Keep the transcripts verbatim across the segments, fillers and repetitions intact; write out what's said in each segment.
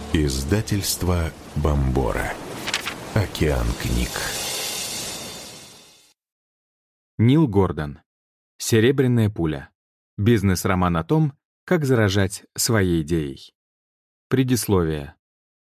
Издательство Бомбора. Океан книг. Нил Гордон. «Серебряная пуля». Бизнес-роман о том, как заражать своей идеей. Предисловие.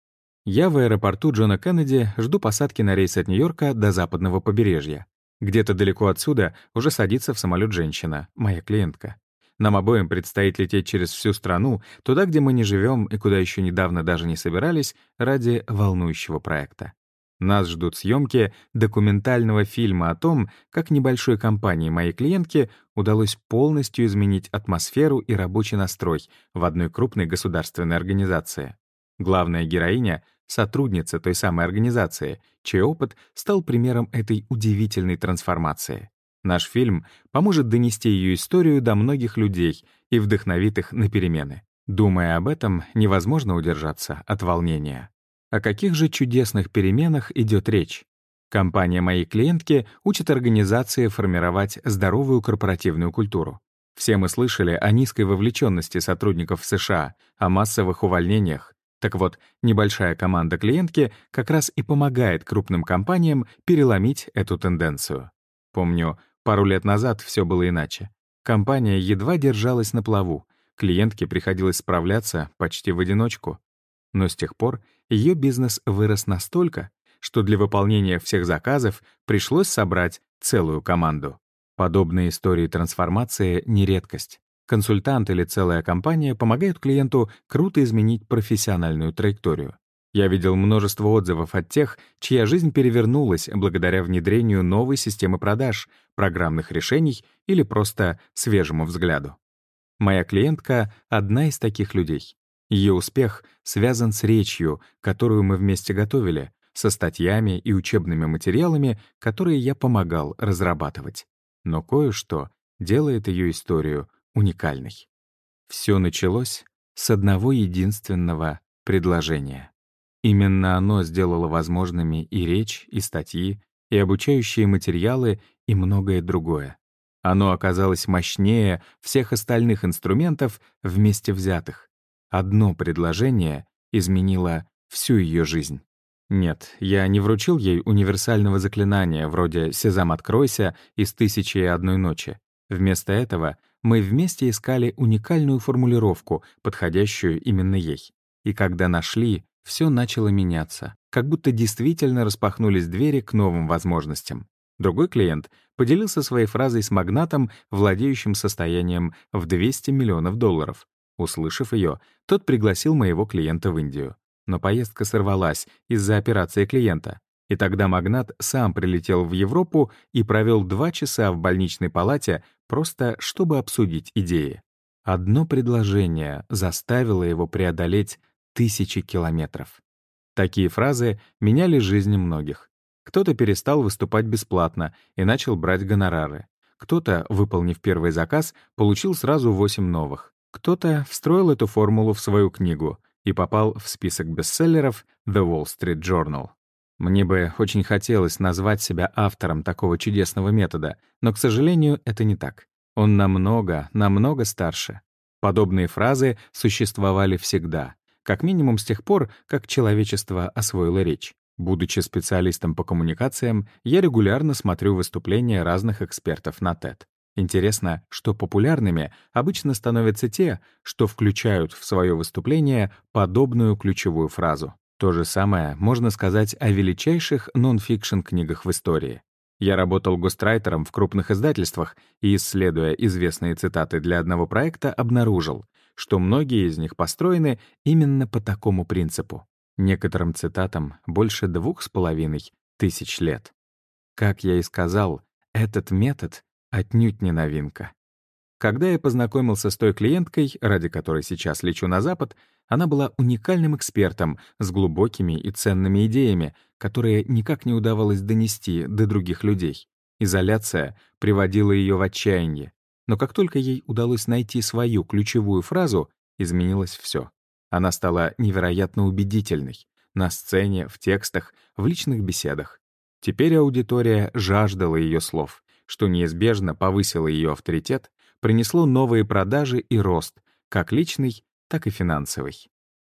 Я в аэропорту Джона Кеннеди жду посадки на рейс от Нью-Йорка до западного побережья. Где-то далеко отсюда уже садится в самолет женщина, моя клиентка. Нам обоим предстоит лететь через всю страну, туда, где мы не живем и куда еще недавно даже не собирались, ради волнующего проекта. Нас ждут съемки документального фильма о том, как небольшой компании моей клиентки удалось полностью изменить атмосферу и рабочий настрой в одной крупной государственной организации. Главная героиня — сотрудница той самой организации, чей опыт стал примером этой удивительной трансформации. Наш фильм поможет донести ее историю до многих людей и вдохновит их на перемены. Думая об этом, невозможно удержаться от волнения. О каких же чудесных переменах идет речь? Компания моей клиентки учит организации формировать здоровую корпоративную культуру. Все мы слышали о низкой вовлеченности сотрудников в США, о массовых увольнениях. Так вот, небольшая команда клиентки как раз и помогает крупным компаниям переломить эту тенденцию. Помню, пару лет назад все было иначе. Компания едва держалась на плаву, клиентке приходилось справляться почти в одиночку. Но с тех пор ее бизнес вырос настолько, что для выполнения всех заказов пришлось собрать целую команду. Подобные истории трансформации — не редкость. Консультант или целая компания помогают клиенту круто изменить профессиональную траекторию. Я видел множество отзывов от тех, чья жизнь перевернулась благодаря внедрению новой системы продаж, программных решений или просто свежему взгляду. Моя клиентка — одна из таких людей. Ее успех связан с речью, которую мы вместе готовили, со статьями и учебными материалами, которые я помогал разрабатывать. Но кое-что делает ее историю уникальной. Все началось с одного единственного предложения. Именно оно сделало возможными и речь, и статьи, и обучающие материалы, и многое другое. Оно оказалось мощнее всех остальных инструментов вместе взятых. Одно предложение изменило всю ее жизнь. Нет, я не вручил ей универсального заклинания вроде «Сезам, откройся» из «Тысячи и одной ночи». Вместо этого мы вместе искали уникальную формулировку, подходящую именно ей. И когда нашли, все начало меняться, как будто действительно распахнулись двери к новым возможностям. Другой клиент поделился своей фразой с магнатом, владеющим состоянием в двести миллионов долларов. Услышав ее, тот пригласил моего клиента в Индию. Но поездка сорвалась из-за операции клиента. И тогда магнат сам прилетел в Европу и провел два часа в больничной палате, просто чтобы обсудить идеи. Одно предложение заставило его преодолеть тысячи километров. Такие фразы меняли жизни многих. Кто-то перестал выступать бесплатно и начал брать гонорары. Кто-то, выполнив первый заказ, получил сразу восемь новых. Кто-то встроил эту формулу в свою книгу и попал в список бестселлеров The Wall Street Journal. Мне бы очень хотелось назвать себя автором такого чудесного метода, но, к сожалению, это не так. Он намного, намного старше. Подобные фразы существовали всегда, как минимум с тех пор, как человечество освоило речь. Будучи специалистом по коммуникациям, я регулярно смотрю выступления разных экспертов на TED. Интересно, что популярными обычно становятся те, что включают в свое выступление подобную ключевую фразу. То же самое можно сказать о величайших нон-фикшн книгах в истории. Я работал гострайтером в крупных издательствах и, исследуя известные цитаты для одного проекта, обнаружил, что многие из них построены именно по такому принципу. Некоторым цитатам больше двух с половиной тысяч лет. Как я и сказал, этот метод отнюдь не новинка. Когда я познакомился с той клиенткой, ради которой сейчас лечу на Запад, она была уникальным экспертом с глубокими и ценными идеями, которые никак не удавалось донести до других людей. Изоляция приводила ее в отчаяние. Но как только ей удалось найти свою ключевую фразу, изменилось все. Она стала невероятно убедительной на сцене, в текстах, в личных беседах. Теперь аудитория жаждала ее слов, что неизбежно повысило ее авторитет, принесло новые продажи и рост, как личный, так и финансовый.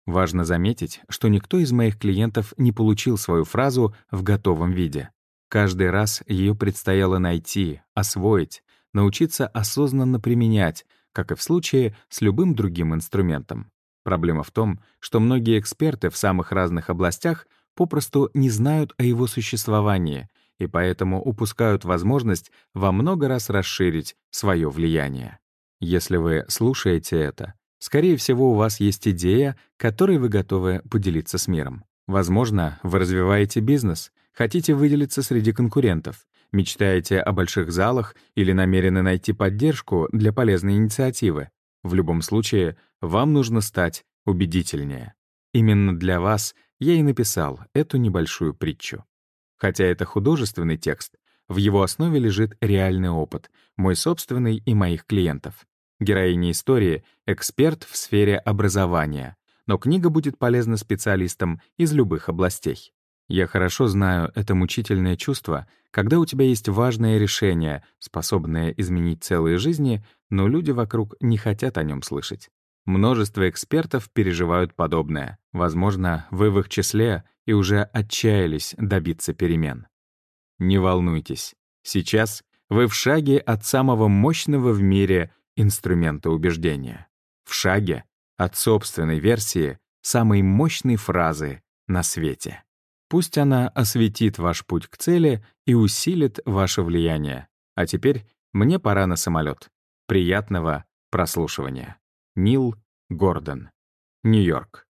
Важно заметить, что никто из моих клиентов не получил свою фразу в готовом виде. Каждый раз ее предстояло найти, освоить, научиться осознанно применять, как и в случае с любым другим инструментом. Проблема в том, что многие эксперты в самых разных областях попросту не знают о его существовании и поэтому упускают возможность во много раз расширить свое влияние. Если вы слушаете это, скорее всего, у вас есть идея, которой вы готовы поделиться с миром. Возможно, вы развиваете бизнес, хотите выделиться среди конкурентов, мечтаете о больших залах или намерены найти поддержку для полезной инициативы. В любом случае, вам нужно стать убедительнее. Именно для вас я и написал эту небольшую притчу. Хотя это художественный текст, в его основе лежит реальный опыт, мой собственный и моих клиентов. Героиня истории — эксперт в сфере образования, но книга будет полезна специалистам из любых областей. Я хорошо знаю это мучительное чувство, когда у тебя есть важное решение, способное изменить целые жизни, но люди вокруг не хотят о нем слышать. Множество экспертов переживают подобное. Возможно, вы в их числе и уже отчаялись добиться перемен. Не волнуйтесь. Сейчас вы в шаге от самого мощного в мире инструмента убеждения. В шаге от собственной версии самой мощной фразы на свете. Пусть она осветит ваш путь к цели и усилит ваше влияние. А теперь мне пора на самолет. Приятного прослушивания. Нил Гордон, Нью-Йорк.